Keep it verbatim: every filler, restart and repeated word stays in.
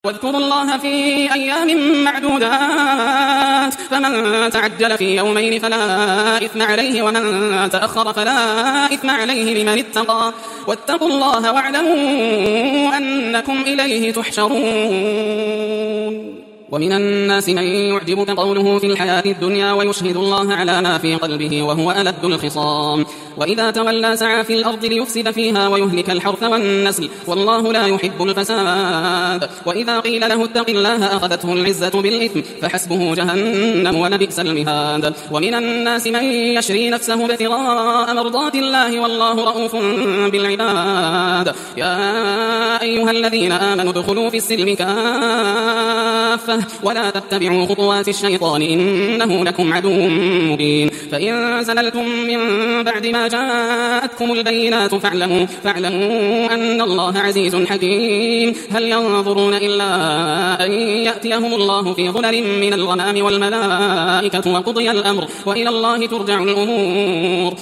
واذكروا الله في أيام معدودات فمن تعجل في يومين فلا إثم عليه ومن تأخر فلا إثم عليه لمن اتقى واتقوا الله واعلموا أنكم إليه تحشرون. ومن الناس من يعجبك قوله في الحياة الدنيا ويشهد الله على ما في قلبه وهو ألد الخصام وإذا تولى سعى في الأرض ليفسد فيها ويهلك الحرث والنسل والله لا يحب الفساد. وإذا قيل له اتق الله أخذته العزة بالإثم فحسبه جهنم ولبئس المهاد. ومن الناس من يشري نفسه ابتغاء مرضات الله والله رؤوف بالعباد. يا أيها الذين آمنوا ادخلوا في السلم كافة ولا تتبعوا خطوات الشيطان إنه لكم عدو مبين. فإن زللتم من بعد ما جاءتكم البينات فاعلموا, فاعلموا أن الله عزيز حكيم. هل ينظرون إلا أن يأتيهم الله في ظلل من الغمام والملائكة وقضي الأمر وإلى الله ترجع الأمور.